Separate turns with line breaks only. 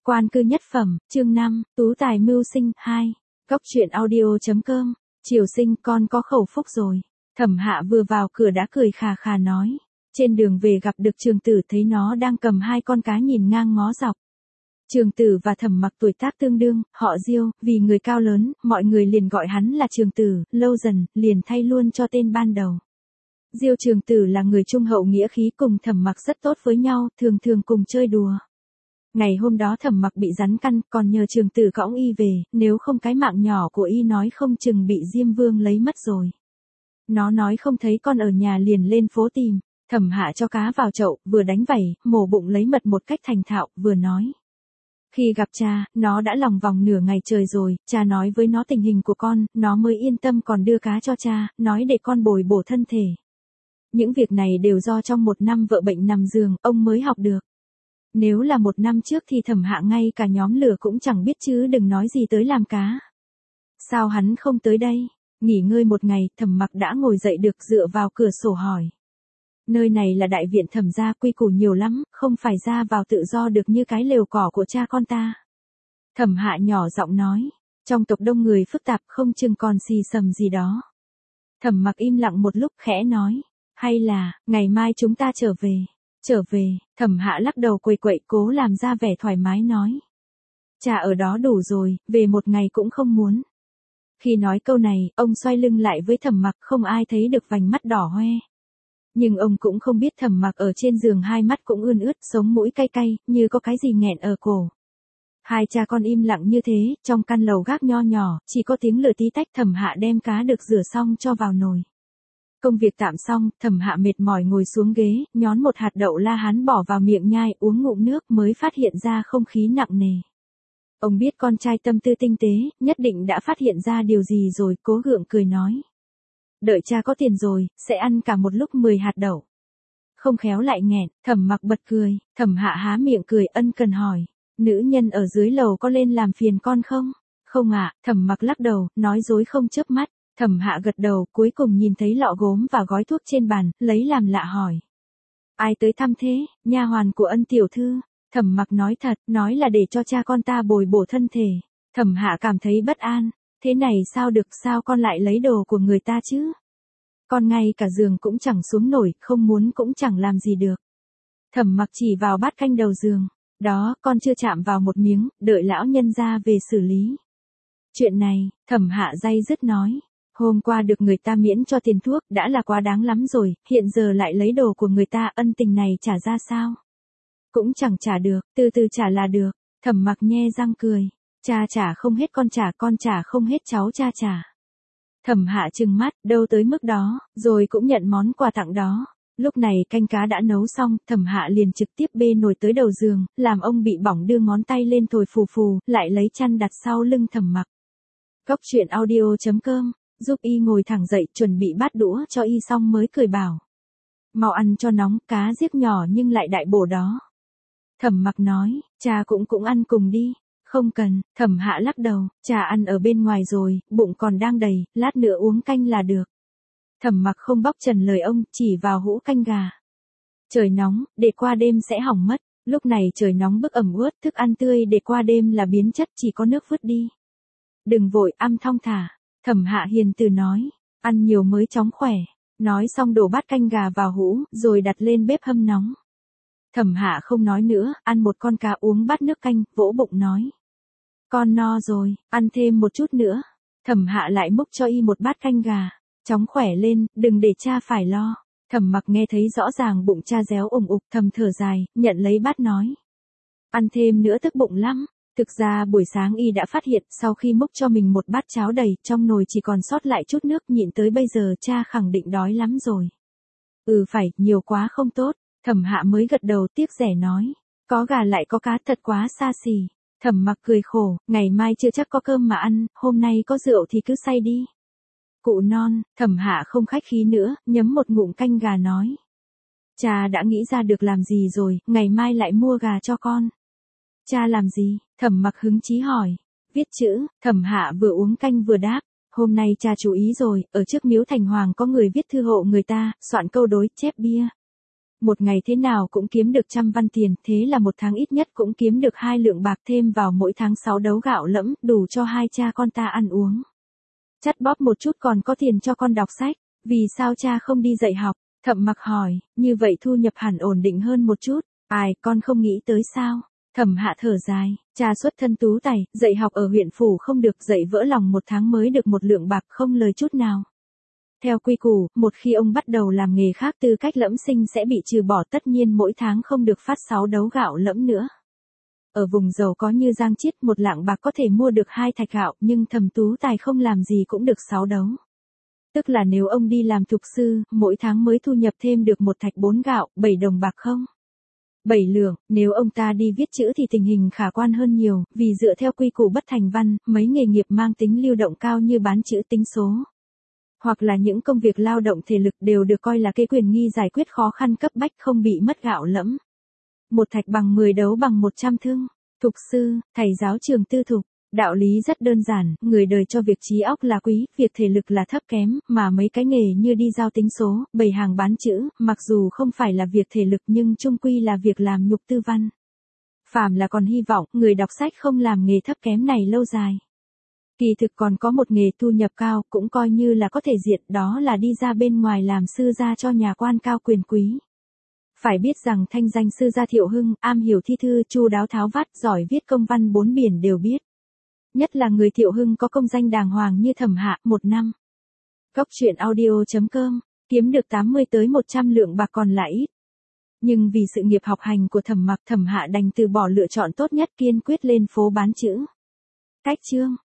Quan cư nhất phẩm, chương 5, tú tài mưu sinh, 2. Góc truyện audio.com, Triều Sinh con có khẩu phúc rồi. Thẩm Hạ vừa vào cửa đã cười khà khà nói. Trên đường về gặp được Trường Tử thấy nó đang cầm hai con cá nhìn ngang ngó dọc. Trường Tử và Thẩm Mặc tuổi tác tương đương, họ Diêu, vì người cao lớn, mọi người liền gọi hắn là Trường Tử, lâu dần, liền thay luôn cho tên ban đầu. Diêu Trường Tử là người trung hậu nghĩa khí, cùng Thẩm Mặc rất tốt với nhau, thường thường cùng chơi đùa. Ngày hôm đó Thẩm Mặc bị rắn căn, còn nhờ Trường Tử cõng y về, nếu không cái mạng nhỏ của y nói không chừng bị Diêm Vương lấy mất rồi. Nó nói không thấy con ở nhà liền lên phố tìm. Thẩm Hạ cho cá vào chậu, vừa đánh vẩy, mổ bụng lấy mật một cách thành thạo, vừa nói. Khi gặp cha, nó đã lòng vòng nửa ngày trời rồi, cha nói với nó tình hình của con, nó mới yên tâm còn đưa cá cho cha, nói để con bồi bổ thân thể. Những việc này đều do trong một năm vợ bệnh nằm giường, ông mới học được. Nếu là một năm trước thì Thẩm Hạ ngay cả nhóm lửa cũng chẳng biết chứ đừng nói gì tới làm cá. Sao hắn không tới đây? Nghỉ ngơi một ngày, Thẩm Mặc đã ngồi dậy được, dựa vào cửa sổ hỏi. Nơi này là đại viện Thẩm gia, quy củ nhiều lắm, không phải ra vào tự do được như cái lều cỏ của cha con ta. Thẩm Hạ nhỏ giọng nói, trong tộc đông người phức tạp không chừng còn xì xầm gì đó. Thẩm Mặc im lặng một lúc khẽ nói, hay là, ngày mai chúng ta trở về. Trở về, Thẩm Hạ lắc đầu quầy quậy cố làm ra vẻ thoải mái nói. Cha ở đó đủ rồi, về một ngày cũng không muốn. Khi nói câu này, ông xoay lưng lại với Thẩm Mặc, không ai thấy được vành mắt đỏ hoe. Nhưng ông cũng không biết Thẩm Mặc ở trên giường hai mắt cũng ươn ướt, sống mũi cay cay, như có cái gì nghẹn ở cổ. Hai cha con im lặng như thế, trong căn lầu gác nho nhỏ, chỉ có tiếng lửa tí tách. Thẩm Hạ đem cá được rửa xong cho vào nồi. Công việc tạm xong, Thẩm Hạ mệt mỏi ngồi xuống ghế, nhón một hạt đậu La Hán bỏ vào miệng nhai, uống ngụm nước mới phát hiện ra không khí nặng nề. Ông biết con trai tâm tư tinh tế, nhất định đã phát hiện ra điều gì rồi, cố gượng cười nói. Đợi cha có tiền rồi, sẽ ăn cả một lúc 10 hạt đậu. Không khéo lại nghẹn, Thẩm Mặc bật cười, Thẩm Hạ há miệng cười ân cần hỏi. Nữ nhân ở dưới lầu có lên làm phiền con không? Không ạ, Thẩm Mặc lắc đầu, nói dối không chớp mắt. Thẩm Hạ gật đầu, cuối cùng nhìn thấy lọ gốm và gói thuốc trên bàn, lấy làm lạ hỏi. Ai tới thăm thế? Nha hoàn của Ân tiểu thư. Thẩm Mặc nói thật, nói là để cho cha con ta bồi bổ thân thể. Thẩm Hạ cảm thấy bất an. Thế này sao được, sao con lại lấy đồ của người ta chứ? Con ngay cả giường cũng chẳng xuống nổi, không muốn cũng chẳng làm gì được. Thẩm Mặc chỉ vào bát canh đầu giường. Đó, con chưa chạm vào một miếng, đợi lão nhân ra về xử lý. Chuyện này, Thẩm Hạ day dứt nói. Hôm qua được người ta miễn cho tiền thuốc, đã là quá đáng lắm rồi, hiện giờ lại lấy đồ của người ta, ân tình này trả ra sao? Cũng chẳng trả được, từ từ trả là được. Thẩm Mặc nhe răng cười. Cha trả không hết con trả không hết cháu cha trả. Thẩm Hạ trừng mắt, đâu tới mức đó, rồi cũng nhận món quà tặng đó. Lúc này canh cá đã nấu xong, Thẩm Hạ liền trực tiếp bê nồi tới đầu giường, làm ông bị bỏng đưa ngón tay lên thổi phù phù, lại lấy chăn đặt sau lưng Thẩm Mặc. Góc truyện audio.com, giúp y ngồi thẳng dậy, chuẩn bị bát đũa cho y xong mới cười bảo. Mau ăn cho nóng, cá giết nhỏ nhưng lại đại bổ đó. Thẩm Mặc nói, cha cũng ăn cùng đi. Không cần, Thẩm Hạ lắc đầu, cha ăn ở bên ngoài rồi, bụng còn đang đầy, lát nữa uống canh là được. Thẩm Mặc không bóc trần lời ông, chỉ vào hũ canh gà. Trời nóng, để qua đêm sẽ hỏng mất, lúc này trời nóng bức ẩm ướt, thức ăn tươi để qua đêm là biến chất, chỉ có nước vứt đi. Đừng vội, ăn thong thả. Thẩm Hạ hiền từ nói, ăn nhiều mới chóng khỏe. Nói xong đổ bát canh gà vào hũ, rồi đặt lên bếp hâm nóng. Thẩm Hạ không nói nữa, ăn một con cá uống bát nước canh, vỗ bụng nói. Con no rồi, ăn thêm một chút nữa. Thẩm Hạ lại múc cho y một bát canh gà. Chóng khỏe lên, đừng để cha phải lo. Thẩm Mặc nghe thấy rõ ràng bụng cha réo ủng ục, thầm thở dài, nhận lấy bát nói. Ăn thêm nữa tức bụng lắm. Thực ra buổi sáng y đã phát hiện, sau khi múc cho mình một bát cháo đầy, trong nồi chỉ còn sót lại chút nước, nhịn tới bây giờ cha khẳng định đói lắm rồi. Phải, nhiều quá không tốt. Thẩm Hạ mới gật đầu tiếc rẻ nói. Có gà lại có cá, thật quá xa xỉ. Thẩm Mặc cười khổ, ngày mai chưa chắc có cơm mà ăn, hôm nay có rượu thì cứ say đi. Cụ non, Thẩm Hạ không khách khí nữa, nhấm một ngụm canh gà nói. Cha đã nghĩ ra được làm gì rồi, ngày mai lại mua gà cho con. Cha làm gì? Thẩm Mặc hứng chí hỏi. Viết chữ. Thẩm Hạ vừa uống canh vừa đáp. Hôm nay cha chú ý rồi, ở trước miếu thành hoàng có người viết thư hộ người ta, soạn câu đối chép bia. Một ngày thế nào cũng kiếm được 100 văn tiền, thế là một tháng ít nhất cũng kiếm được 2 lượng bạc, thêm vào mỗi tháng 6 đấu gạo lẫm, đủ cho hai cha con ta ăn uống. Chắt bóp một chút còn có tiền cho con đọc sách, vì sao cha không đi dạy học? Thẩm Mặc hỏi, như vậy thu nhập hẳn ổn định hơn một chút. Ai, con không nghĩ tới sao? Thẩm Hạ thở dài, cha xuất thân tú tài, dạy học ở huyện phủ không được, dạy vỡ lòng một tháng mới được 1 lượng bạc, không lời chút nào. Theo quy củ, một khi ông bắt đầu làm nghề khác tư cách lẫm sinh sẽ bị trừ bỏ, tất nhiên mỗi tháng không được phát 6 đấu gạo lẫm nữa. Ở vùng giàu có như Giang Chiết, 1 lạng bạc có thể mua được 2 thạch gạo, nhưng Thẩm Tú Tài không làm gì cũng được 6 đấu. Tức là nếu ông đi làm thục sư, mỗi tháng mới thu nhập thêm được 1 thạch 4 gạo, 7 đồng bạc không? 7 lượng, nếu ông ta đi viết chữ thì tình hình khả quan hơn nhiều, vì dựa theo quy củ bất thành văn, mấy nghề nghiệp mang tính lưu động cao như bán chữ tính số, hoặc là những công việc lao động thể lực đều được coi là cái quyền nghi giải quyết khó khăn cấp bách, không bị mất gạo lẫm. 1 thạch bằng 10 đấu bằng 100 thương. Thục sư, thầy giáo trường tư thục. Đạo lý rất đơn giản, người đời cho việc trí óc là quý, việc thể lực là thấp kém, mà mấy cái nghề như đi giao tính số, bày hàng bán chữ, mặc dù không phải là việc thể lực nhưng chung quy là việc làm nhục tư văn. Phàm là còn hy vọng, người đọc sách không làm nghề thấp kém này lâu dài. Kỳ thực còn có một nghề thu nhập cao, cũng coi như là có thể diện, đó là đi ra bên ngoài làm sư gia cho nhà quan cao quyền quý. Phải biết rằng thanh danh sư gia Thiệu Hưng, am hiểu thi thư, chu đáo tháo vát, giỏi viết công văn 4 biển đều biết. Nhất là người Thiệu Hưng có công danh đàng hoàng như Thẩm Hạ, 1 năm. Góc truyện audio.com, kiếm được 80 tới 100 lượng bạc còn lại ít. Nhưng vì sự nghiệp học hành của Thẩm Hạ đành từ bỏ lựa chọn tốt nhất, kiên quyết lên phố bán chữ. Cách chương